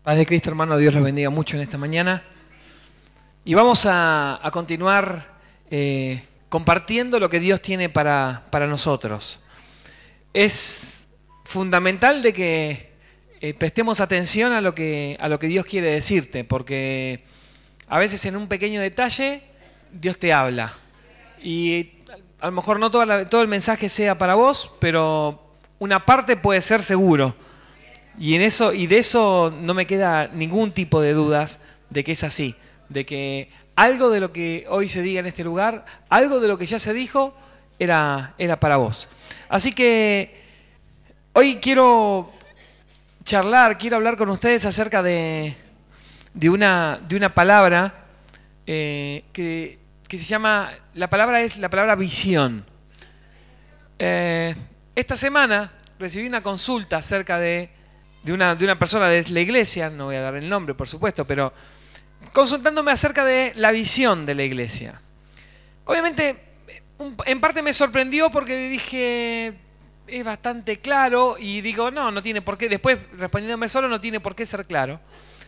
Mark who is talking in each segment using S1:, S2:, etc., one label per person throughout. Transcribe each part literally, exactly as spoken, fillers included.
S1: Paz de Cristo, hermano, Dios los bendiga mucho en esta mañana. Y vamos a, a continuar eh, compartiendo lo que Dios tiene para, para nosotros. Es fundamental de que eh, prestemos atención a lo que, a lo que Dios quiere decirte, porque a veces en un pequeño detalle Dios te habla. Y a lo mejor no toda la, todo el mensaje sea para vos, pero una parte puede ser seguro. Y, en eso, y de eso no me queda ningún tipo de dudas de que es así, de que algo de lo que hoy se diga en este lugar, algo de lo que ya se dijo, era, era para vos. Así que hoy quiero charlar, quiero hablar con ustedes acerca de, de, una, de una palabra eh, que, que se llama, la palabra es la palabra visión. Eh, esta semana recibí una consulta acerca de De una, de una persona de la iglesia, no voy a dar el nombre por supuesto, pero consultándome acerca de la visión de la iglesia. Obviamente, en parte me sorprendió porque dije, es bastante claro, y digo, no, no tiene por qué, después respondiéndome solo, no tiene por qué ser claro.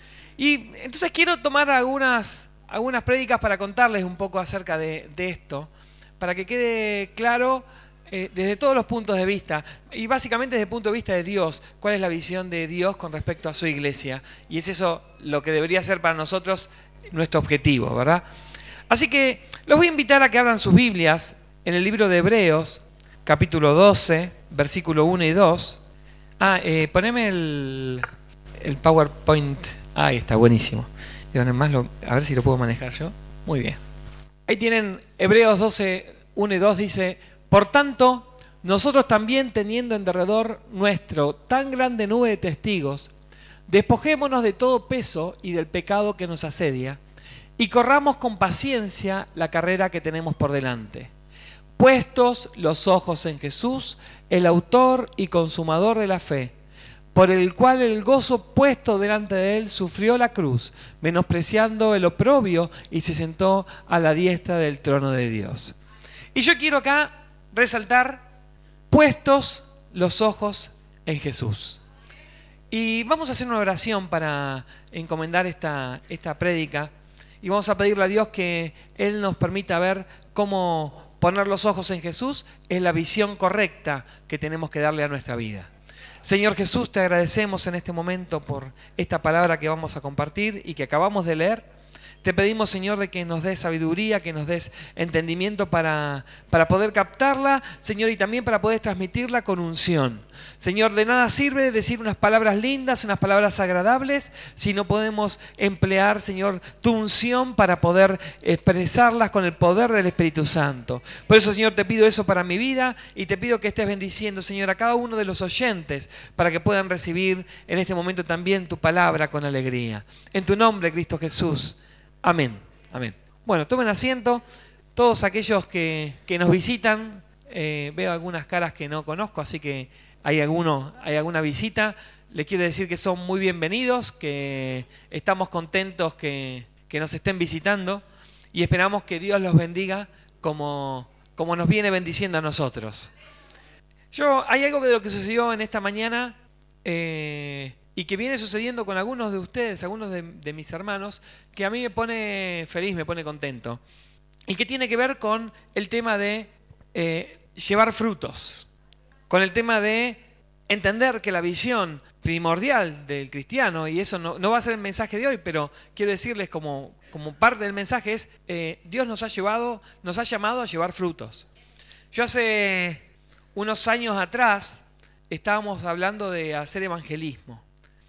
S1: Y entonces quiero tomar algunas, algunas prédicas para contarles un poco acerca de, de esto, para que quede claro Eh, desde todos los puntos de vista, y básicamente desde el punto de vista de Dios, cuál es la visión de Dios con respecto a su iglesia. Y es eso lo que debería ser para nosotros nuestro objetivo, ¿verdad? Así que los voy a invitar a que abran sus Biblias en el libro de Hebreos, capítulo doce, versículo uno y dos. Ah, eh, poneme el, el PowerPoint. Ah, ahí está, buenísimo. Y además lo, a ver si lo puedo manejar yo. Muy bien. Ahí tienen Hebreos doce, uno y dos, dice: por tanto, nosotros también, teniendo en derredor nuestro tan grande nube de testigos, despojémonos de todo peso y del pecado que nos asedia, y corramos con paciencia la carrera que tenemos por delante, puestos los ojos en Jesús, el autor y consumador de la fe, por el cual el gozo puesto delante de él sufrió la cruz, menospreciando el oprobio, y se sentó a la diestra del trono de Dios. Y yo quiero acá resaltar, puestos los ojos en Jesús. Y vamos a hacer una oración para encomendar esta, esta prédica, y vamos a pedirle a Dios que Él nos permita ver cómo poner los ojos en Jesús es la visión correcta que tenemos que darle a nuestra vida. Señor Jesús, te agradecemos en este momento por esta palabra que vamos a compartir y que acabamos de leer. Te pedimos, Señor, de que nos des sabiduría, que nos des entendimiento para, para poder captarla, Señor, y también para poder transmitirla con unción. Señor, de nada sirve decir unas palabras lindas, unas palabras agradables, si no podemos emplear, Señor, tu unción para poder expresarlas con el poder del Espíritu Santo. Por eso, Señor, te pido eso para mi vida, y te pido que estés bendiciendo, Señor, a cada uno de los oyentes, para que puedan recibir en este momento también tu palabra con alegría. En tu nombre, Cristo Jesús. Amén, amén. Bueno, tomen asiento. Todos aquellos que, que nos visitan, eh, veo algunas caras que no conozco, así que hay, alguno, hay alguna visita. Les quiero decir que son muy bienvenidos, que estamos contentos que, que nos estén visitando, y esperamos que Dios los bendiga como, como nos viene bendiciendo a nosotros. Yo, hay algo de lo que sucedió en esta mañana, eh, y que viene sucediendo con algunos de ustedes, algunos de, de mis hermanos, que a mí me pone feliz, me pone contento. Y que tiene que ver con el tema de eh, llevar frutos, con el tema de entender que la visión primordial del cristiano, y eso no, no va a ser el mensaje de hoy, pero quiero decirles como, como parte del mensaje es, eh, Dios nos ha llevado, nos ha llamado a llevar frutos. Yo hace unos años atrás estábamos hablando de hacer evangelismo.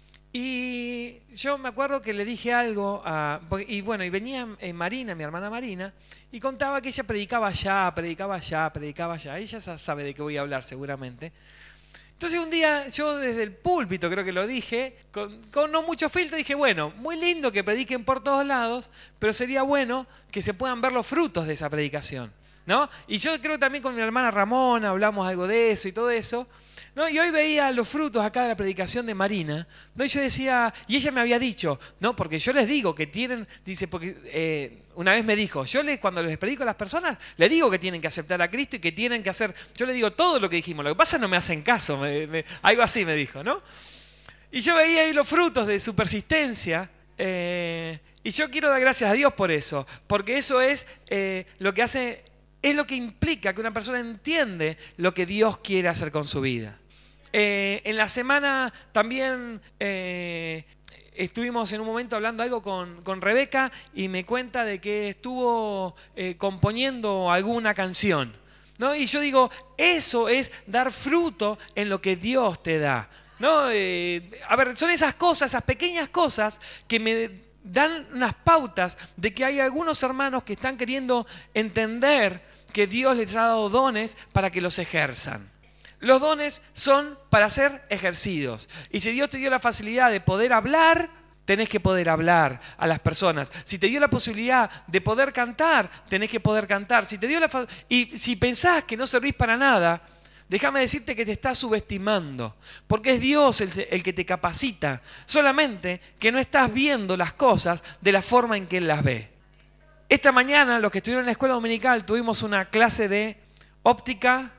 S1: Y yo me acuerdo que le dije algo a... Y bueno, y venía Marina, mi hermana Marina, y contaba que ella predicaba allá, predicaba allá, predicaba allá. Ella sabe de qué voy a hablar seguramente. Entonces un día yo desde el púlpito, creo que lo dije, con, con no mucho filtro, dije, bueno, muy lindo que prediquen por todos lados, pero sería bueno que se puedan ver los frutos de esa predicación, ¿no? Y yo creo que también con mi hermana Ramona hablamos algo de eso y todo eso. ¿No? Y hoy veía los frutos acá de la predicación de Marina, ¿no? Y yo decía, y ella me había dicho, ¿no? Porque yo les digo que tienen, dice, porque eh, una vez me dijo, yo les, cuando les predico a las personas, les digo que tienen que aceptar a Cristo y que tienen que hacer, yo les digo todo lo que dijimos, lo que pasa es que no me hacen caso, me, me, algo así me dijo, ¿no? Y yo veía ahí los frutos de su persistencia. Eh, y yo quiero dar gracias a Dios por eso. Porque eso es eh, lo que hace, es lo que implica que una persona entiende lo que Dios quiere hacer con su vida. Eh, en la semana también eh, estuvimos en un momento hablando algo con, con Rebeca y me cuenta de que estuvo eh, componiendo alguna canción, ¿no? Y yo digo, eso es dar fruto en lo que Dios te da, ¿no? Eh, a ver, son esas cosas, esas pequeñas cosas que me dan unas pautas de que hay algunos hermanos que están queriendo entender que Dios les ha dado dones para que los ejerzan. Los dones son para ser ejercidos. Y si Dios te dio la facilidad de poder hablar, tenés que poder hablar a las personas. Si te dio la posibilidad de poder cantar, tenés que poder cantar. Si te dio la fa- y si pensás que no servís para nada, déjame decirte que te estás subestimando. Porque es Dios el, el que te capacita. Solamente que no estás viendo las cosas de la forma en que Él las ve. Esta mañana, los que estuvieron en la escuela dominical, tuvimos una clase de óptica,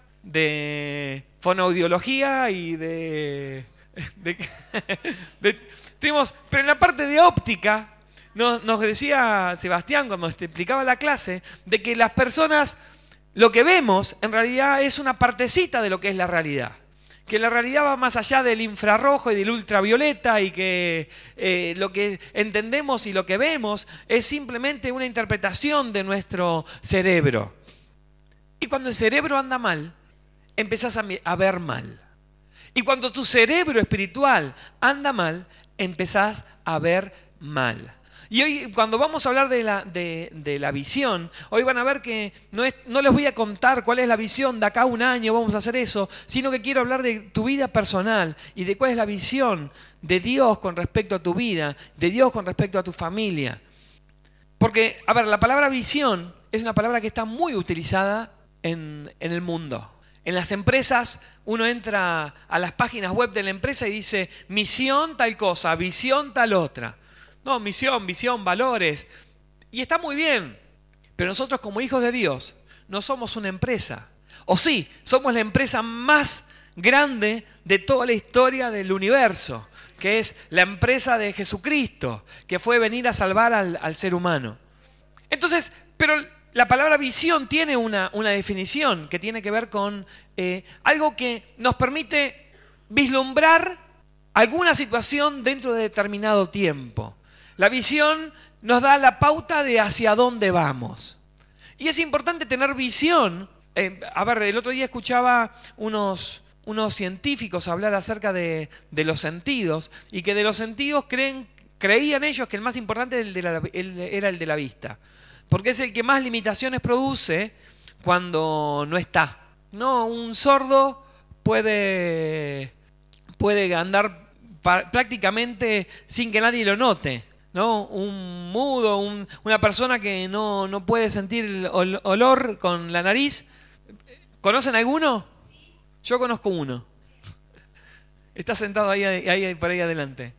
S1: de fonoaudiología y de, de, de tuvimos, pero en la parte de óptica nos, nos decía Sebastián cuando te explicaba la clase de que las personas, lo que vemos en realidad es una partecita de lo que es la realidad, que la realidad va más allá del infrarrojo y del ultravioleta y que eh, lo que entendemos y lo que vemos es simplemente una interpretación de nuestro cerebro. Y cuando el cerebro anda mal, empezás a ver mal. Y cuando tu cerebro espiritual anda mal, empezás a ver mal. Y hoy, cuando vamos a hablar de la, de, de la visión, hoy van a ver que no, es, no les voy a contar cuál es la visión, de acá a un año vamos a hacer eso, sino que quiero hablar de tu vida personal y de cuál es la visión de Dios con respecto a tu vida, de Dios con respecto a tu familia. Porque, a ver, la palabra visión es una palabra que está muy utilizada en, en el mundo. En las empresas uno entra a las páginas web de la empresa y dice misión tal cosa, visión tal otra. No, misión, visión, valores. Y está muy bien, pero nosotros como hijos de Dios no somos una empresa. O sí, somos la empresa más grande de toda la historia del universo, que es la empresa de Jesucristo, que fue venir a salvar al, al ser humano. Entonces, pero la palabra visión tiene una, una definición que tiene que ver con eh, algo que nos permite vislumbrar alguna situación dentro de determinado tiempo. La visión nos da la pauta de hacia dónde vamos. Y es importante tener visión. Eh, a ver, el otro día escuchaba unos, unos científicos hablar acerca de, de los sentidos y que de los sentidos creen, creían ellos que el más importante era el de la, el, era el de la vista. Porque es el que más limitaciones produce cuando no está. No, un sordo puede, puede andar pa, prácticamente sin que nadie lo note, ¿no? Un mudo, un, una persona que no, no puede sentir el ol, olor con la nariz. ¿Conocen alguno? Yo conozco uno. Está sentado ahí, ahí por ahí adelante.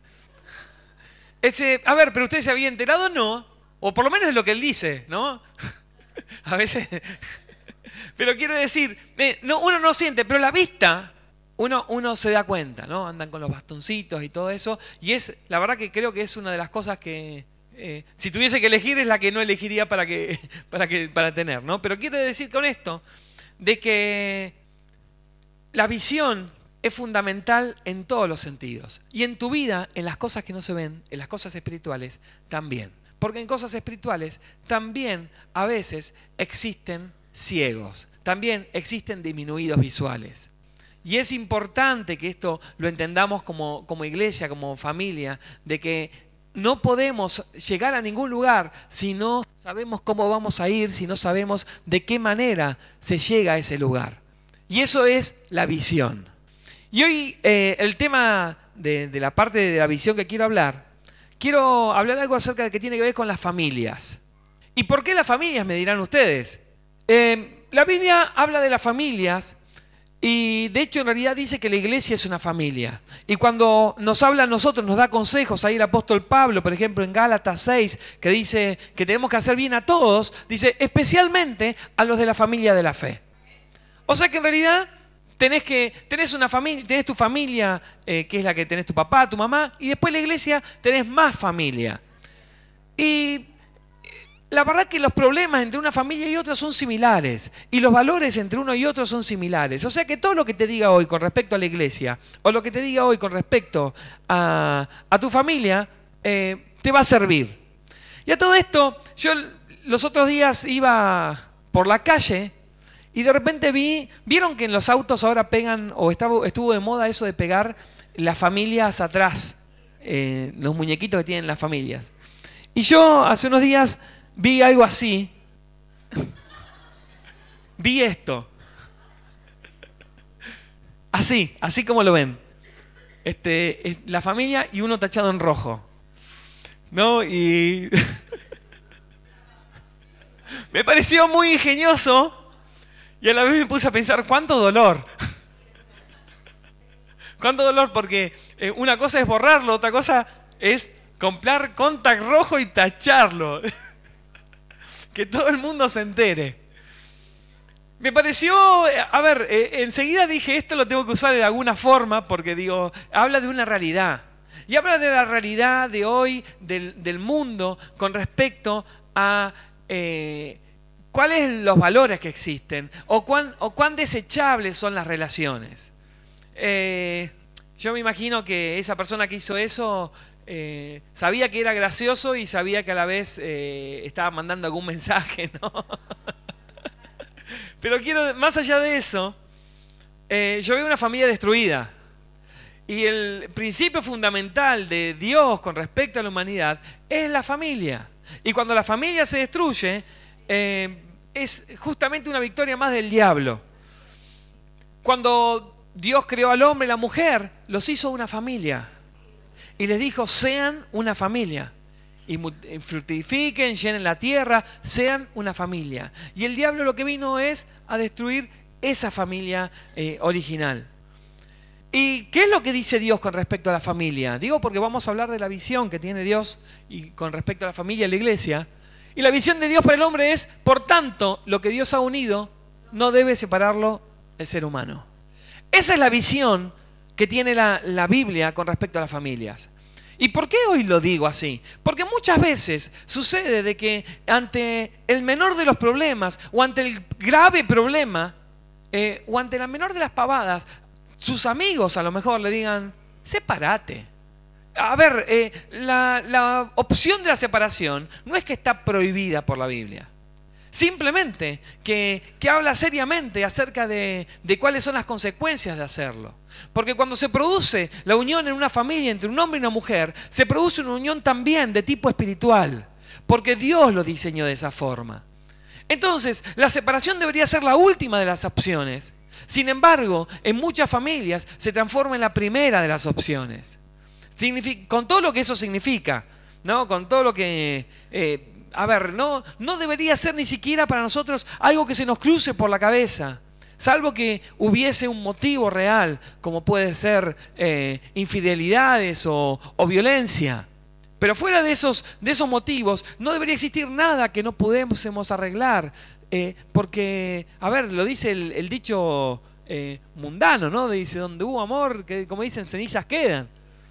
S1: Ese, a ver, pero usted se había enterado o no. O por lo menos es lo que él dice, ¿no? A veces. Pero quiero decir, eh, no, uno no siente, pero la vista, uno, uno se da cuenta, ¿no? Andan con los bastoncitos y todo eso. Y es, la verdad que creo que es una de las cosas que, eh, si tuviese que elegir, es la que no elegiría para, que, para, que, para tener, ¿no? Pero quiero decir con esto, de que la visión es fundamental en todos los sentidos. Y en tu vida, en las cosas que no se ven, en las cosas espirituales, también. Porque en cosas espirituales también a veces existen ciegos, también existen disminuidos visuales. Y es importante que esto lo entendamos como, como iglesia, como familia, de que no podemos llegar a ningún lugar si no sabemos cómo vamos a ir, si no sabemos de qué manera se llega a ese lugar. Y eso es la visión. Y hoy eh, el tema de, de la parte de la visión que quiero hablar, quiero hablar algo acerca de que tiene que ver con las familias. ¿Y por qué las familias, me dirán ustedes? Eh, la Biblia habla de las familias y de hecho en realidad dice que la iglesia es una familia. Y cuando nos habla a nosotros, nos da consejos, ahí el apóstol Pablo, por ejemplo en Gálatas seis, que dice que tenemos que hacer bien a todos, dice especialmente a los de la familia de la fe. O sea que en realidad tenés, que, tenés, una familia, tenés tu familia, eh, que es la que tenés tu papá, tu mamá, y después la iglesia tenés más familia. Y la verdad que los problemas entre una familia y otra son similares, y los valores entre uno y otro son similares. O sea que todo lo que te diga hoy con respecto a la iglesia, o lo que te diga hoy con respecto a, a tu familia, eh, te va a servir. Y a todo esto, yo los otros días iba por la calle y de repente vi, vieron que en los autos ahora pegan, o estaba, estuvo de moda eso de pegar las familias atrás, eh, los muñequitos que tienen las familias. Y yo hace unos días vi algo así, vi esto, así, así como lo ven, este, la familia y uno tachado en rojo, ¿no? Y me pareció muy ingenioso y a la vez me puse a pensar cuánto dolor, cuánto dolor, porque eh, una cosa es borrarlo, otra cosa es comprar contact rojo y tacharlo. Que todo el mundo se entere. Me pareció, a ver, eh, enseguida dije, esto lo tengo que usar de alguna forma, porque digo, habla de una realidad. Y habla de la realidad de hoy, del, del mundo, con respecto a eh, cuáles son los valores que existen, o cuán, o cuán desechables son las relaciones. Eh, yo me imagino que esa persona que hizo eso Eh, sabía que era gracioso y sabía que a la vez eh, estaba mandando algún mensaje, ¿no? Pero quiero, más allá de eso, eh, yo veo una familia destruida. Y el principio fundamental de Dios con respecto a la humanidad es la familia. Y cuando la familia se destruye, eh, es justamente una victoria más del diablo. Cuando Dios creó al hombre y la mujer, los hizo una familia. Y les dijo, sean una familia. Y fructifiquen, llenen la tierra, sean una familia. Y el diablo lo que vino es a destruir esa familia eh, original. ¿Y qué es lo que dice Dios con respecto a la familia? Digo porque vamos a hablar de la visión que tiene Dios y con respecto a la familia y la iglesia. Y la visión de Dios para el hombre es, por tanto, lo que Dios ha unido, no debe separarlo el ser humano. Esa es la visión que tiene la, la Biblia con respecto a las familias. ¿Y por qué hoy lo digo así? Porque muchas veces sucede de que ante el menor de los problemas, o ante el grave problema, eh, o ante la menor de las pavadas, sus amigos a lo mejor le digan, sepárate. A ver, eh, la, la opción de la separación no es que está prohibida por la Biblia. Simplemente que, que habla seriamente acerca de, de cuáles son las consecuencias de hacerlo. Porque cuando se produce la unión en una familia entre un hombre y una mujer, se produce una unión también de tipo espiritual. Porque Dios lo diseñó de esa forma. Entonces, la separación debería ser la última de las opciones. Sin embargo, en muchas familias se transforma en la primera de las opciones. Significa, con todo lo que eso significa, ¿no? Con todo lo que... Eh, A ver, no, no debería ser ni siquiera para nosotros algo que se nos cruce por la cabeza, salvo que hubiese un motivo real, como puede ser eh, infidelidades o, o violencia. Pero fuera de esos, de esos motivos, no debería existir nada que no pudiésemos arreglar, eh, porque, a ver, lo dice el, el dicho eh, mundano, ¿no? Dice, donde hubo amor, que, como dicen, cenizas quedan.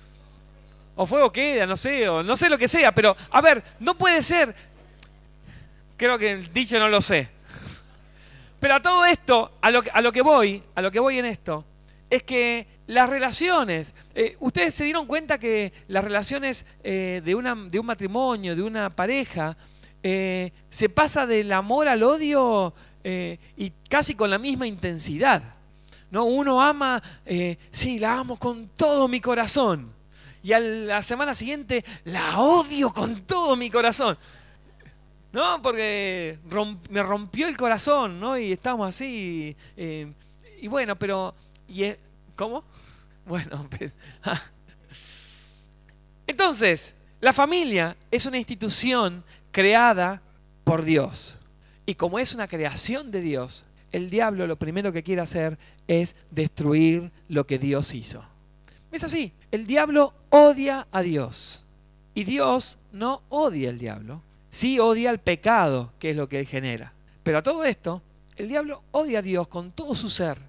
S1: O fuego queda, no sé, o no sé lo que sea, pero, a ver, no puede ser... Creo que el dicho no lo sé. Pero a todo esto, a lo, a lo que voy, a lo que voy en esto, es que las relaciones, eh, ustedes se dieron cuenta que las relaciones eh, de, una, de un matrimonio, de una pareja, eh, se pasa del amor al odio eh, y casi con la misma intensidad, ¿no? Uno ama, eh, sí, la amo con todo mi corazón. Y a la semana siguiente, la odio con todo mi corazón. No, porque romp, me rompió el corazón, ¿no? Y estamos así. Eh, y bueno, pero... Y es, ¿cómo? Bueno, pues, ah. Entonces, la familia es una institución creada por Dios. Y como es una creación de Dios, el diablo lo primero que quiere hacer es destruir lo que Dios hizo. Es así, el diablo odia a Dios. Y Dios no odia al diablo. Sí odia el pecado, que es lo que él genera. Pero a todo esto, el diablo odia a Dios con todo su ser.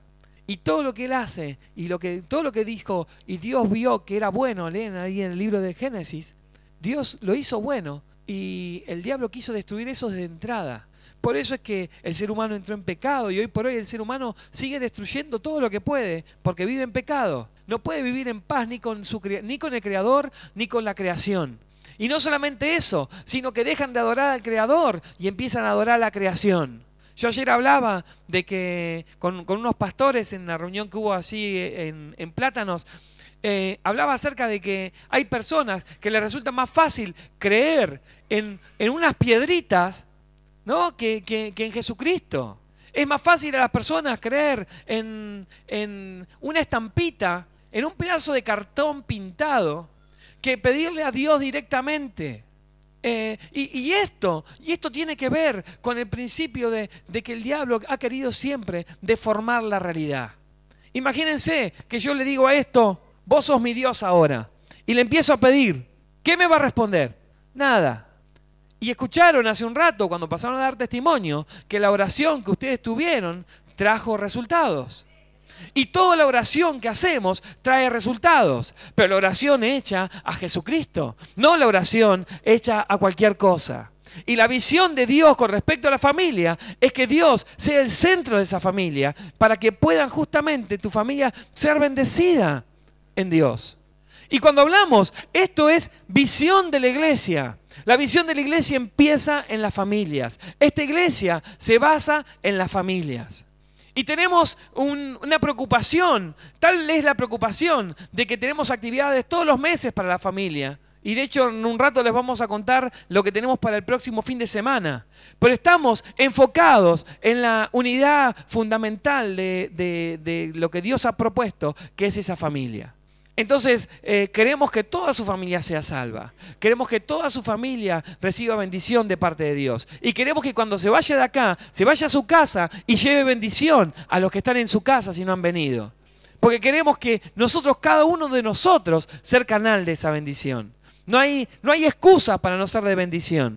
S1: Y todo lo que él hace, y lo que, todo lo que dijo, y Dios vio que era bueno, leen ahí en el libro de Génesis, Dios lo hizo bueno, y el diablo quiso destruir eso desde entrada. Por eso es que el ser humano entró en pecado, y hoy por hoy el ser humano sigue destruyendo todo lo que puede, porque vive en pecado. No puede vivir en paz ni con, su, ni con el Creador, ni con la creación. Y no solamente eso, sino que dejan de adorar al Creador y empiezan a adorar a la creación. Yo ayer hablaba de que con, con unos pastores en la reunión que hubo así en, en Plátanos, eh, hablaba acerca de que hay personas que les resulta más fácil creer en, en unas piedritas, ¿no? que, que, que en Jesucristo. Es más fácil a las personas creer en, en una estampita, en un pedazo de cartón pintado, que pedirle a Dios directamente. Eh, y, y esto, y esto tiene que ver con el principio de, de que el diablo ha querido siempre deformar la realidad. Imagínense que yo le digo a esto, vos sos mi Dios ahora, y le empiezo a pedir, ¿qué me va a responder? Nada. Y escucharon hace un rato, cuando pasaron a dar testimonio, que la oración que ustedes tuvieron trajo resultados. Y toda la oración que hacemos trae resultados, pero la oración hecha a Jesucristo, no la oración hecha a cualquier cosa. Y la visión de Dios con respecto a la familia es que Dios sea el centro de esa familia para que puedan justamente tu familia ser bendecida en Dios. Y cuando hablamos, esto es visión de la iglesia. La visión de la iglesia empieza en las familias. Esta iglesia se basa en las familias. Y tenemos un, una preocupación, tal es la preocupación de que tenemos actividades todos los meses para la familia. Y de hecho en un rato les vamos a contar lo que tenemos para el próximo fin de semana. Pero estamos enfocados en la unidad fundamental de, de, de lo que Dios ha propuesto, que es esa familia. Entonces, eh, queremos que toda su familia sea salva. Queremos que toda su familia reciba bendición de parte de Dios. Y queremos que cuando se vaya de acá, se vaya a su casa y lleve bendición a los que están en su casa si no han venido. Porque queremos que nosotros, cada uno de nosotros, ser canal de esa bendición. No hay, no hay excusa para no ser de bendición.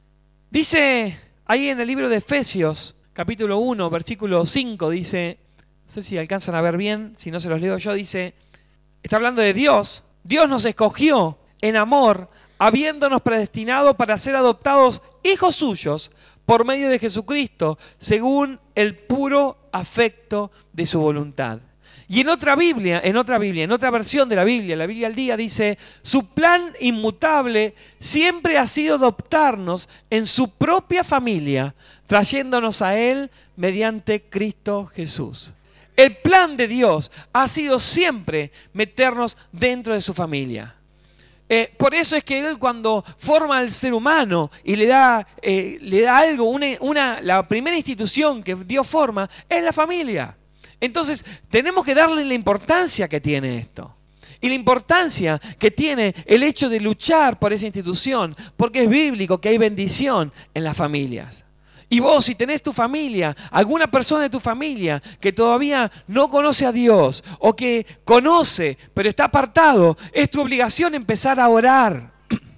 S1: Dice ahí en el libro de Efesios, capítulo uno, versículo cinco, dice, no sé si alcanzan a ver bien, si no se los leo yo, dice... Está hablando de Dios. Dios nos escogió en amor, habiéndonos predestinado para ser adoptados hijos suyos por medio de Jesucristo, según el puro afecto de su voluntad. Y en otra Biblia, en otra Biblia, en otra versión de la Biblia, la Biblia al día, dice, su plan inmutable siempre ha sido adoptarnos en su propia familia, trayéndonos a Él mediante Cristo Jesús. El plan de Dios ha sido siempre meternos dentro de su familia. Eh, por eso es que Él cuando forma al ser humano y le da, eh, le da algo, una, una, la primera institución que Dios forma es la familia. Entonces tenemos que darle la importancia que tiene esto. Y la importancia que tiene el hecho de luchar por esa institución, porque es bíblico que hay bendición en las familias. Y vos, si tenés tu familia, alguna persona de tu familia que todavía no conoce a Dios o que conoce pero está apartado, es tu obligación empezar a orar.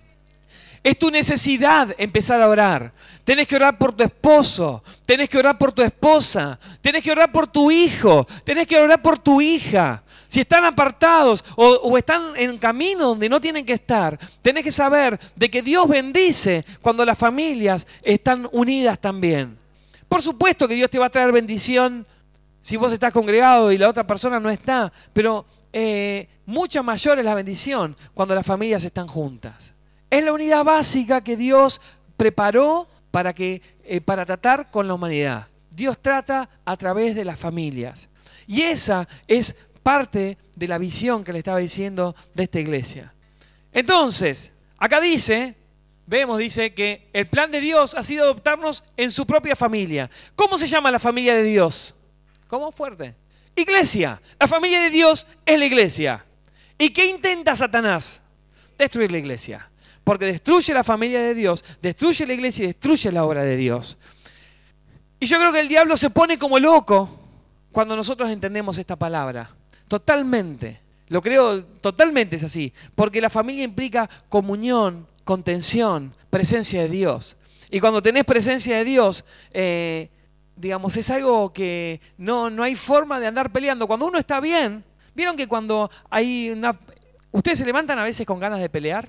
S1: Es tu necesidad empezar a orar. Tenés que orar por tu esposo, tenés que orar por tu esposa, tenés que orar por tu hijo, tenés que orar por tu hija. Si están apartados o, o están en camino donde no tienen que estar, tenés que saber de que Dios bendice cuando las familias están unidas también. Por supuesto que Dios te va a traer bendición si vos estás congregado y la otra persona no está, pero eh, mucho mayor es la bendición cuando las familias están juntas. Es la unidad básica que Dios preparó para, que, eh, para tratar con la humanidad. Dios trata a través de las familias. Y esa es parte de la visión que le estaba diciendo de esta iglesia. Entonces, acá dice, vemos, dice que el plan de Dios ha sido adoptarnos en su propia familia. ¿Cómo se llama la familia de Dios? ¿Cómo? Fuerte. Iglesia. La familia de Dios es la iglesia. ¿Y qué intenta Satanás? Destruir la iglesia. Porque destruye la familia de Dios, destruye la iglesia y destruye la obra de Dios. Y yo creo que el diablo se pone como loco cuando nosotros entendemos esta palabra. Totalmente. Lo creo, totalmente es así. Porque la familia implica comunión, contención, presencia de Dios. Y cuando tenés presencia de Dios, eh, digamos, es algo que no, no hay forma de andar peleando. Cuando uno está bien, ¿vieron que cuando hay una... ¿Ustedes se levantan a veces con ganas de pelear?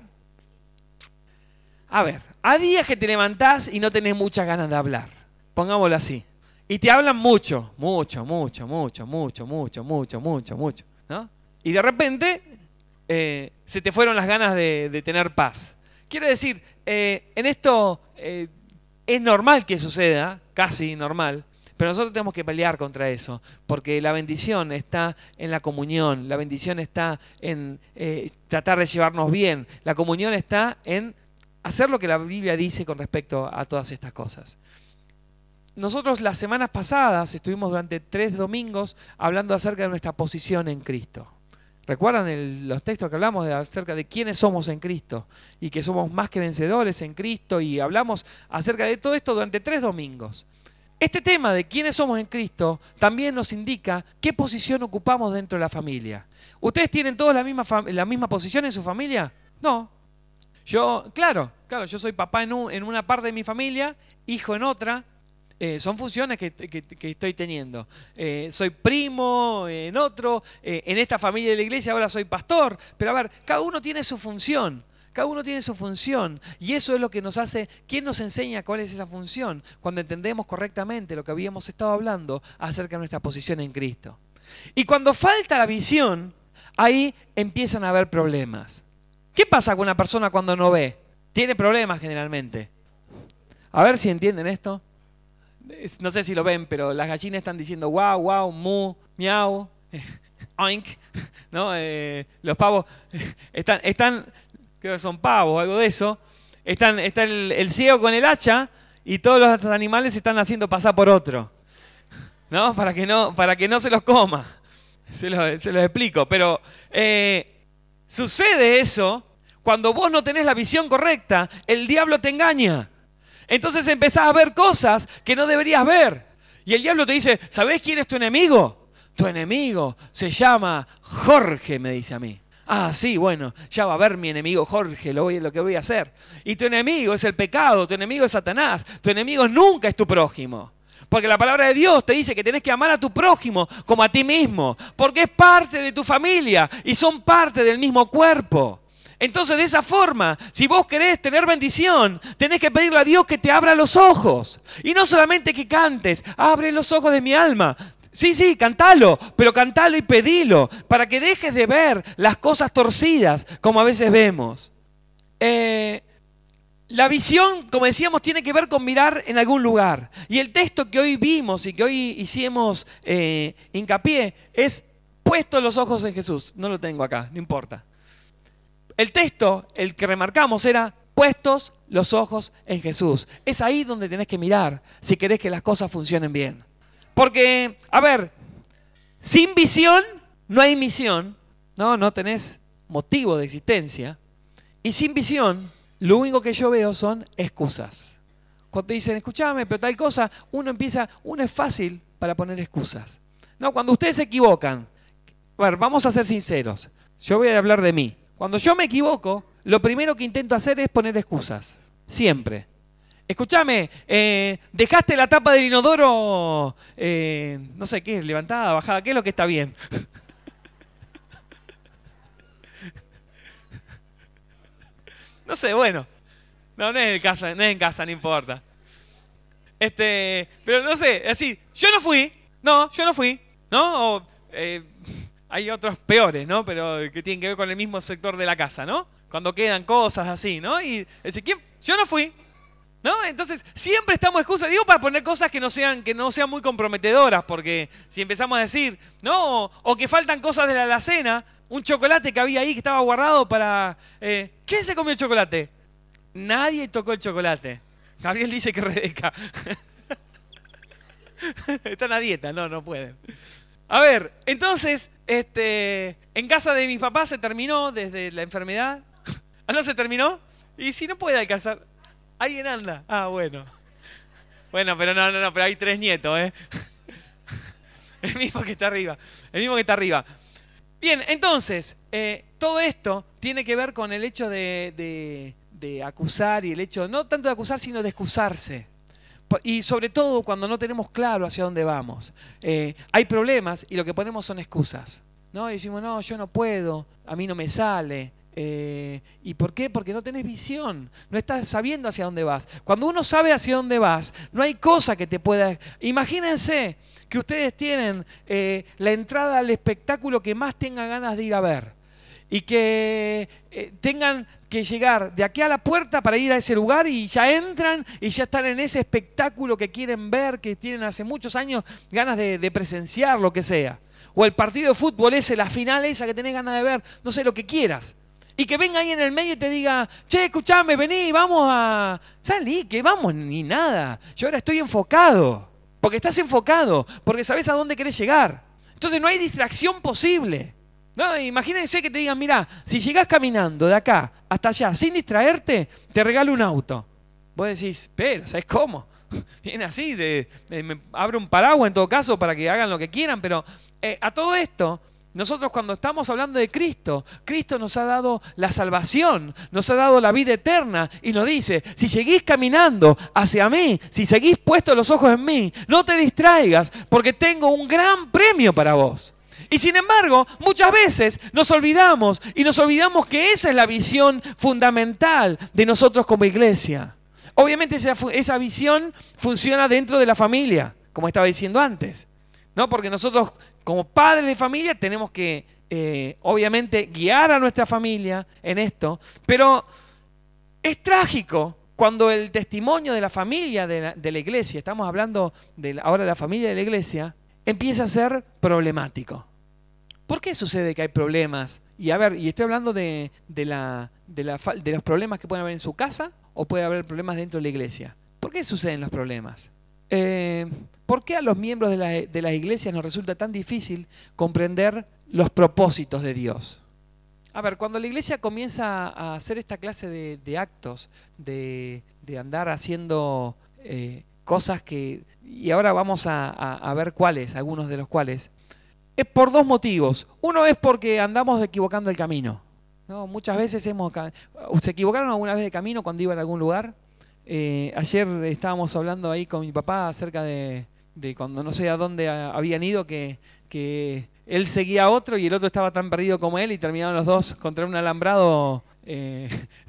S1: A ver, hay días que te levantás y no tenés muchas ganas de hablar, pongámoslo así. Y te hablan mucho, mucho, mucho, mucho, mucho, mucho, mucho, mucho, mucho, ¿no? Y de repente eh, se te fueron las ganas de, de tener paz. Quiero decir, eh, en esto eh, es normal que suceda, casi normal, pero nosotros tenemos que pelear contra eso, porque la bendición está en la comunión, la bendición está en eh, tratar de llevarnos bien, la comunión está en hacer lo que la Biblia dice con respecto a todas estas cosas. Nosotros las semanas pasadas estuvimos durante tres domingos hablando acerca de nuestra posición en Cristo. ¿Recuerdan el, los textos que hablamos de, acerca de quiénes somos en Cristo? Y que somos más que vencedores en Cristo, y hablamos acerca de todo esto durante tres domingos. Este tema de quiénes somos en Cristo también nos indica qué posición ocupamos dentro de la familia. ¿Ustedes tienen todos la misma, la misma posición en su familia? No. Yo, claro, claro, yo soy papá en, un, en una parte de mi familia, hijo en otra. Eh, son funciones que, que, que estoy teniendo. Eh, soy primo en otro, eh, en esta familia de la iglesia ahora soy pastor. Pero a ver, cada uno tiene su función, cada uno tiene su función. Y eso es lo que nos hace, ¿quién nos enseña cuál es esa función? Cuando entendemos correctamente lo que habíamos estado hablando acerca de nuestra posición en Cristo. Y cuando falta la visión, ahí empiezan a haber problemas. ¿Qué pasa con una persona cuando no ve? Tiene problemas generalmente. A ver si entienden esto. No sé si lo ven, pero las gallinas están diciendo wow, wow, mu, miau, oink, ¿no? Eh, los pavos están, están, creo que son pavos, algo de eso. Están, está el, el ciego con el hacha y todos los animales se están haciendo pasar por otro, ¿no? Para que no, para que no se los coma. Se los, se los explico, pero eh, sucede eso cuando vos no tenés la visión correcta, el diablo te engaña. Entonces empezás a ver cosas que no deberías ver. Y el diablo te dice, ¿sabés quién es tu enemigo? Tu enemigo se llama Jorge, me dice a mí. Ah, sí, bueno, ya va a ver mi enemigo Jorge, lo, voy, lo que voy a hacer. Y tu enemigo es el pecado, tu enemigo es Satanás, tu enemigo nunca es tu prójimo. Porque la palabra de Dios te dice que tenés que amar a tu prójimo como a ti mismo, porque es parte de tu familia y son parte del mismo cuerpo. Entonces, de esa forma, si vos querés tener bendición, tenés que pedirle a Dios que te abra los ojos. Y no solamente que cantes, abre los ojos de mi alma. Sí, sí, cantalo, pero cantalo y pedilo, para que dejes de ver las cosas torcidas, como a veces vemos. Eh, la visión, como decíamos, tiene que ver con mirar en algún lugar. Y el texto que hoy vimos y que hoy hicimos eh, hincapié es puesto los ojos en Jesús. No lo tengo acá, no importa. El texto, el que remarcamos, era puestos los ojos en Jesús. Es ahí donde tenés que mirar si querés que las cosas funcionen bien. Porque, a ver, sin visión no hay misión, ¿no? No tenés motivo de existencia. Y sin visión, lo único que yo veo son excusas. Cuando te dicen, escúchame, pero tal cosa, uno empieza, uno es fácil para poner excusas. No, cuando ustedes se equivocan, a ver, vamos a ser sinceros. Yo voy a hablar de mí. Cuando yo me equivoco, lo primero que intento hacer es poner excusas. Siempre. Escúchame, eh, dejaste la tapa del inodoro, eh, no sé qué, levantada, bajada, ¿qué es lo que está bien? No sé, bueno. No, no es en casa, no es en casa, no importa. Este, pero no sé, así, yo no fui, no, yo no fui, ¿no? O, eh, hay otros peores, ¿no? Pero que tienen que ver con el mismo sector de la casa, ¿no? Cuando quedan cosas así, ¿no? Y decir, ¿quién? Yo no fui, ¿no? Entonces, siempre estamos excusas, digo, para poner cosas que no sean, que no sean muy comprometedoras, porque si empezamos a decir, ¿no? O, o que faltan cosas de la alacena, un chocolate que había ahí que estaba guardado para... Eh, ¿Quién se comió el chocolate? Nadie tocó el chocolate. Gabriel dice que Rebeca. Están a dieta, no, no pueden. A ver, entonces, este, en casa de mis papás se terminó desde la enfermedad. ¿Ah, no se terminó? Y si no puede alcanzar, ¿alguien anda? Ah, bueno. Bueno, pero no, no, no, pero hay tres nietos, ¿eh? El mismo que está arriba, el mismo que está arriba. Bien, entonces, eh, todo esto tiene que ver con el hecho de, de, de acusar y el hecho, no tanto de acusar, sino de excusarse. y sobre todo cuando no tenemos claro hacia dónde vamos. Eh, hay problemas y lo que ponemos son excusas, ¿no? Y decimos, no, yo no puedo, a mí no me sale. Eh, ¿Y por qué? Porque no tenés visión, no estás sabiendo hacia dónde vas. Cuando uno sabe hacia dónde vas, no hay cosa que te pueda... Imagínense que ustedes tienen eh, la entrada al espectáculo que más tengan ganas de ir a ver y que eh, tengan que llegar de aquí a la puerta para ir a ese lugar y ya entran y ya están en ese espectáculo que quieren ver, que tienen hace muchos años ganas de, de presenciar, lo que sea. O el partido de fútbol ese, la final esa que tenés ganas de ver, no sé, lo que quieras. Y que venga ahí en el medio y te diga, che, escuchame, vení, vamos a... Salí, que vamos, ni nada. Yo ahora estoy enfocado. Porque estás enfocado, porque sabés a dónde querés llegar. Entonces no hay distracción posible. No, imagínense que te digan, mirá, si llegás caminando de acá hasta allá sin distraerte, te regalo un auto. Vos decís, pero, ¿sabés cómo? Viene así, de, de, me abre un paraguas en todo caso para que hagan lo que quieran, pero eh, a todo esto, nosotros cuando estamos hablando de Cristo, Cristo nos ha dado la salvación, nos ha dado la vida eterna y nos dice, si seguís caminando hacia mí, si seguís puestos los ojos en mí, no te distraigas porque tengo un gran premio para vos. Y sin embargo, muchas veces nos olvidamos y nos olvidamos que esa es la visión fundamental de nosotros como iglesia. Obviamente esa, esa visión funciona dentro de la familia, como estaba diciendo antes, ¿no? Porque nosotros como padres de familia tenemos que, eh, obviamente, guiar a nuestra familia en esto, pero es trágico cuando el testimonio de la familia de la, de la iglesia, estamos hablando de la, ahora de la familia de la iglesia, empieza a ser problemático. ¿Por qué sucede que hay problemas? Y a ver, y estoy hablando de, de, la, de, la, de los problemas que pueden haber en su casa o puede haber problemas dentro de la iglesia. ¿Por qué suceden los problemas? Eh, ¿Por qué a los miembros de, la, de las iglesias nos resulta tan difícil comprender los propósitos de Dios? A ver, cuando la iglesia comienza a hacer esta clase de, de actos, de, de andar haciendo eh, cosas que... Y ahora vamos a, a, a ver cuáles, algunos de los cuales... Es por dos motivos. Uno es porque andamos equivocando el camino, ¿no? Muchas veces hemos... ¿Se equivocaron alguna vez de camino cuando iban a algún lugar? Eh, ayer estábamos hablando ahí con mi papá acerca de, de cuando no sé a dónde a, habían ido, que, que él seguía a otro y el otro estaba tan perdido como él y terminaron los dos contra un alambrado... Eh,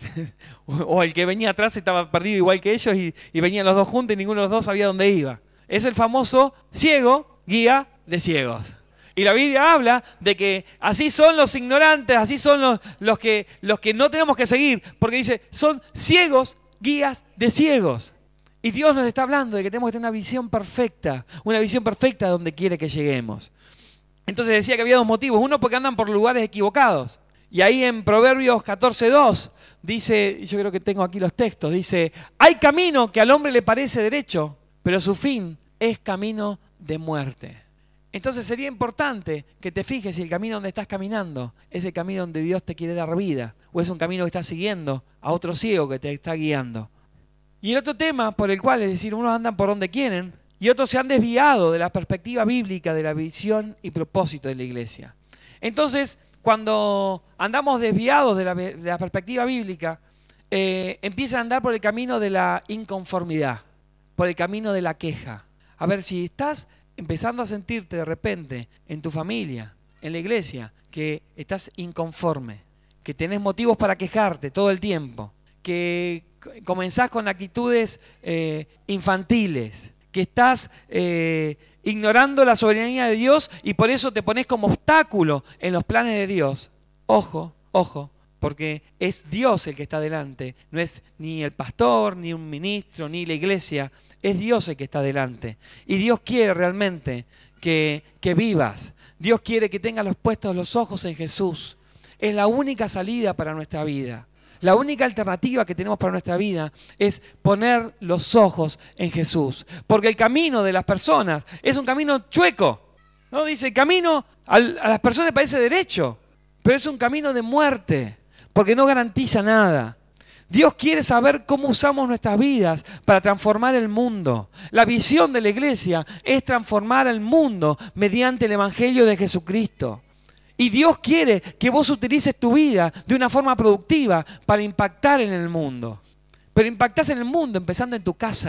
S1: o el que venía atrás estaba perdido igual que ellos y, y venían los dos juntos y ninguno de los dos sabía dónde iba. Es el famoso ciego guía de ciegos. Y la Biblia habla de que así son los ignorantes, así son los, los, que, los que no tenemos que seguir, porque dice, son ciegos, guías de ciegos. Y Dios nos está hablando de que tenemos que tener una visión perfecta, una visión perfecta donde quiere que lleguemos. Entonces decía que había dos motivos. Uno, porque andan por lugares equivocados. Y ahí en Proverbios catorce dos dice, yo creo que tengo aquí los textos, dice, hay camino que al hombre le parece derecho, pero su fin es camino de muerte. Entonces sería importante que te fijes si el camino donde estás caminando es el camino donde Dios te quiere dar vida o es un camino que estás siguiendo a otro ciego que te está guiando. Y el otro tema por el cual, es decir, unos andan por donde quieren y otros se han desviado de la perspectiva bíblica de la visión y propósito de la iglesia. Entonces, cuando andamos desviados de la, de la perspectiva bíblica, eh, empiezan a andar por el camino de la inconformidad, por el camino de la queja. A ver, si estás empezando a sentirte de repente en tu familia, en la iglesia, que estás inconforme, que tenés motivos para quejarte todo el tiempo, que comenzás con actitudes eh, infantiles, que estás eh, ignorando la soberanía de Dios y por eso te pones como obstáculo en los planes de Dios. Ojo, ojo, porque es Dios el que está delante, no es ni el pastor, ni un ministro, ni la iglesia, es Dios el que está delante. Y Dios quiere realmente que, que vivas. Dios quiere que tengas los puestos los ojos en Jesús. Es la única salida para nuestra vida. La única alternativa que tenemos para nuestra vida es poner los ojos en Jesús. Porque el camino de las personas es un camino chueco, ¿no? Dice, el camino a las personas parece derecho, pero es un camino de muerte, porque no garantiza nada. Dios quiere saber cómo usamos nuestras vidas para transformar el mundo. La visión de la iglesia es transformar el mundo mediante el Evangelio de Jesucristo. Y Dios quiere que vos utilices tu vida de una forma productiva para impactar en el mundo. Pero impactás en el mundo empezando en tu casa,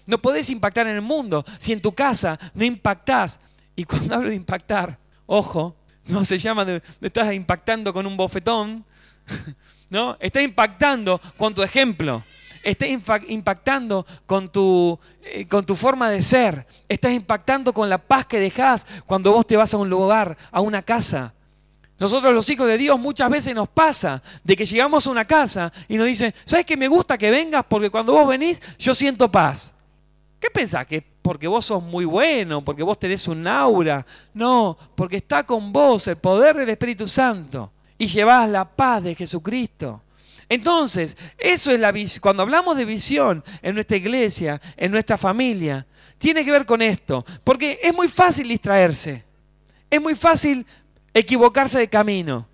S1: No podés impactar en el mundo si en tu casa no impactás. Y cuando hablo de impactar, ojo, no se llama de, de estás impactando con un bofetón, ¿no? Estás impactando con tu ejemplo. Estás impactando con tu, eh, con tu forma de ser. Estás impactando con la paz que dejás cuando vos te vas a un lugar, a una casa. Nosotros los hijos de Dios muchas veces nos pasa de que llegamos a una casa y nos dicen, ¿sabes qué? Me gusta que vengas porque cuando vos venís yo siento paz. ¿Qué pensás? ¿Que porque vos sos muy bueno, porque vos tenés un aura? No, porque está con vos el poder del Espíritu Santo y llevás la paz de Jesucristo. Entonces, eso es la visión. Cuando hablamos de visión en nuestra iglesia, en nuestra familia, tiene que ver con esto. Porque es muy fácil distraerse. Es muy fácil equivocarse de camino.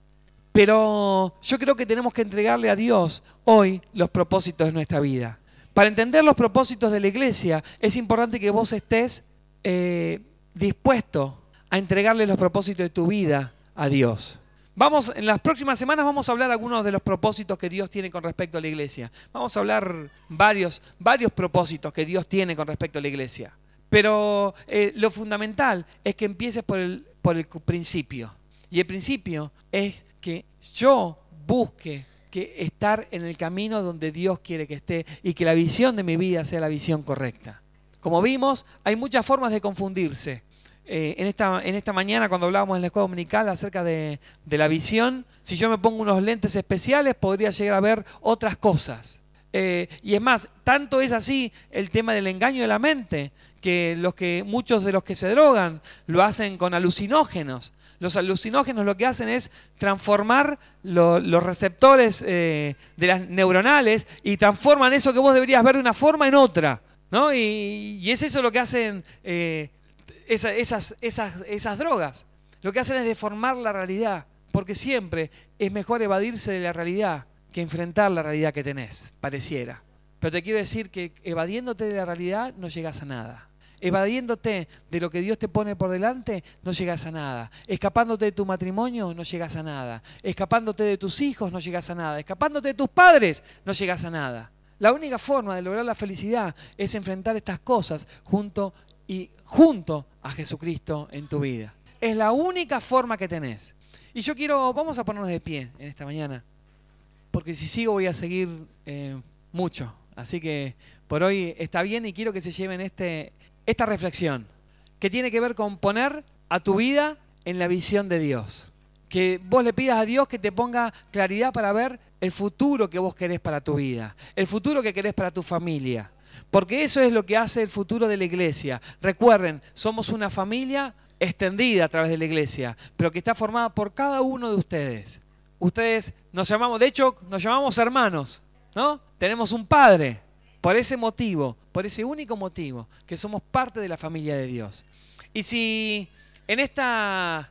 S1: Pero yo creo que tenemos que entregarle a Dios hoy los propósitos de nuestra vida. Para entender los propósitos de la iglesia, es importante que vos estés eh, dispuesto a entregarle los propósitos de tu vida a Dios. Vamos, en las próximas semanas vamos a hablar algunos de los propósitos que Dios tiene con respecto a la iglesia. Vamos a hablar varios, varios propósitos que Dios tiene con respecto a la iglesia. Pero eh, lo fundamental es que empieces por el, por el principio. Y el principio es que yo busque que estar en el camino donde Dios quiere que esté y que la visión de mi vida sea la visión correcta. Como vimos, hay muchas formas de confundirse. Eh, en, esta, en esta mañana cuando hablábamos en la escuela dominical acerca de, de la visión, si yo me pongo unos lentes especiales podría llegar a ver otras cosas. Eh, y es más, tanto es así el tema del engaño de la mente, que, los que muchos de los que se drogan lo hacen con alucinógenos. Los alucinógenos lo que hacen es transformar lo, los receptores eh, de las neuronales y transforman eso que vos deberías ver de una forma en otra, ¿no? Y, y es eso lo que hacen eh, esa, esas, esas, esas drogas. Lo que hacen es deformar la realidad, porque siempre es mejor evadirse de la realidad que enfrentar la realidad que tenés, pareciera. Pero te quiero decir que evadiéndote de la realidad no llegas a nada. Evadiéndote de lo que Dios te pone por delante, no llegas a nada. Escapándote de tu matrimonio, no llegas a nada. Escapándote de tus hijos, no llegas a nada. Escapándote de tus padres, no llegas a nada. La única forma de lograr la felicidad es enfrentar estas cosas junto, y, junto a Jesucristo en tu vida. Es la única forma que tenés. Y yo quiero, vamos a ponernos de pie en esta mañana, porque si sigo voy a seguir eh, mucho. Así que por hoy está bien y quiero que se lleven este... esta reflexión, que tiene que ver con poner a tu vida en la visión de Dios. Que vos le pidas a Dios que te ponga claridad para ver el futuro que vos querés para tu vida, el futuro que querés para tu familia. Porque eso es lo que hace el futuro de la iglesia. Recuerden, somos una familia extendida a través de la iglesia, pero que está formada por cada uno de ustedes. Ustedes nos llamamos, de hecho, nos llamamos hermanos, ¿no? Tenemos un padre. Por ese motivo, por ese único motivo, que somos parte de la familia de Dios. Y si en esta,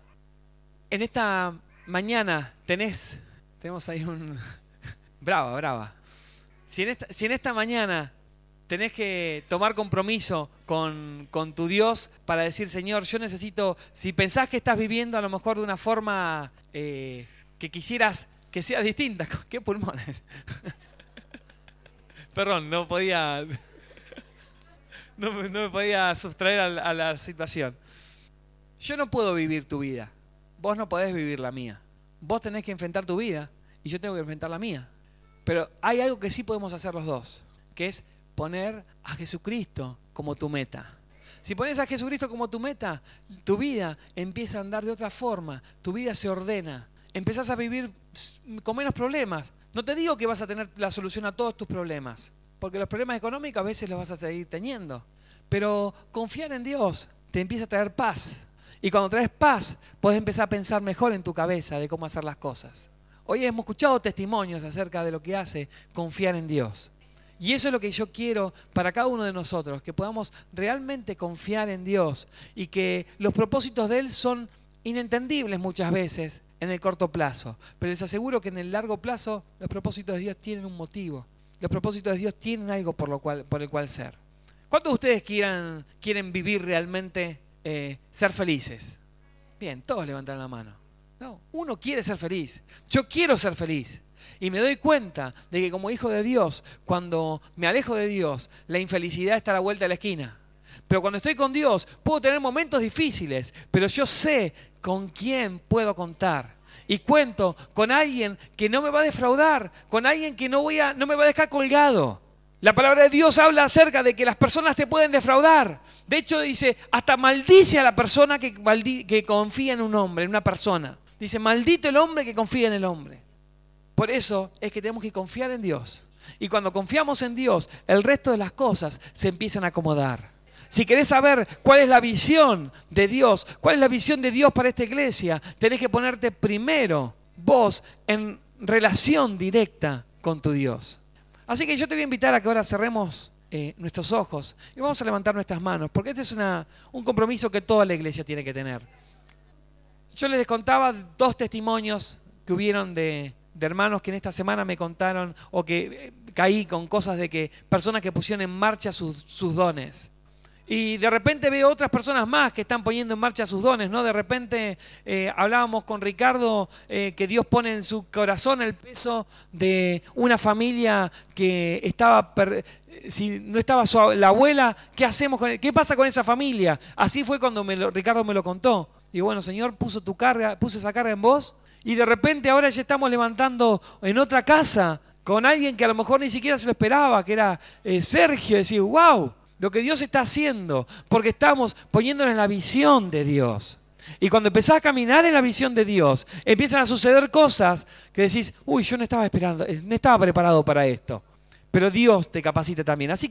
S1: en esta mañana tenés, tenemos ahí un... brava, brava. Si en esta, si en esta mañana tenés que tomar compromiso con, con tu Dios para decir, Señor, yo necesito, si pensás que estás viviendo a lo mejor de una forma eh, que quisieras que sea distinta, ¿qué pulmones? Perdón, no podía, no, no me podía sustraer a la, a la situación. Yo no puedo vivir tu vida. Vos no podés vivir la mía. Vos tenés que enfrentar tu vida y yo tengo que enfrentar la mía. Pero hay algo que sí podemos hacer los dos, que es poner a Jesucristo como tu meta. Si pones a Jesucristo como tu meta, tu vida empieza a andar de otra forma, tu vida se ordena. Empezás a vivir con menos problemas. No te digo que vas a tener la solución a todos tus problemas, porque los problemas económicos a veces los vas a seguir teniendo. Pero confiar en Dios te empieza a traer paz. Y cuando traes paz, podés empezar a pensar mejor en tu cabeza de cómo hacer las cosas. Hoy hemos escuchado testimonios acerca de lo que hace confiar en Dios. Y eso es lo que yo quiero para cada uno de nosotros, que podamos realmente confiar en Dios y que los propósitos de Él son inentendibles muchas veces en el corto plazo, pero les aseguro que en el largo plazo los propósitos de Dios tienen un motivo. Los propósitos de Dios tienen algo por, lo cual, por el cual ser. ¿Cuántos de ustedes quieran, quieren vivir realmente, eh, ser felices? Bien, todos levantan la mano. No, uno quiere ser feliz. Yo quiero ser feliz. Y me doy cuenta de que como hijo de Dios, cuando me alejo de Dios, la infelicidad está a la vuelta de la esquina. Pero cuando estoy con Dios, puedo tener momentos difíciles, pero yo sé con quién puedo contar. Y cuento con alguien que no me va a defraudar, con alguien que no, voy a, no me va a dejar colgado. La palabra de Dios habla acerca de que las personas te pueden defraudar. De hecho, dice, hasta maldice a la persona que, maldi- que confía en un hombre, en una persona. Dice, maldito el hombre que confía en el hombre. Por eso es que tenemos que confiar en Dios. Y cuando confiamos en Dios, el resto de las cosas se empiezan a acomodar. Si querés saber cuál es la visión de Dios, cuál es la visión de Dios para esta iglesia, tenés que ponerte primero vos en relación directa con tu Dios. Así que yo te voy a invitar a que ahora cerremos eh, nuestros ojos y vamos a levantar nuestras manos, porque este es una, un compromiso que toda la iglesia tiene que tener. Yo les contaba dos testimonios que hubieron de, de hermanos que en esta semana me contaron, o que eh, caí con cosas de que personas que pusieron en marcha sus, sus dones. Y de repente veo otras personas más que están poniendo en marcha sus dones, ¿no? De repente eh, hablábamos con Ricardo eh, que Dios pone en su corazón el peso de una familia que estaba, per- si no estaba su, la abuela, ¿qué hacemos con él? ¿Qué pasa con esa familia? Así fue cuando me lo, Ricardo me lo contó. Y bueno, Señor, puso tu carga, puso esa carga en vos y de repente ahora ya estamos levantando en otra casa con alguien que a lo mejor ni siquiera se lo esperaba, que era eh, Sergio, y decir, wow. Lo que Dios está haciendo, porque estamos poniéndonos en la visión de Dios. Y cuando empezás a caminar en la visión de Dios, empiezan a suceder cosas que decís, uy, yo no estaba esperando, no estaba preparado para esto. Pero Dios te capacita también. Así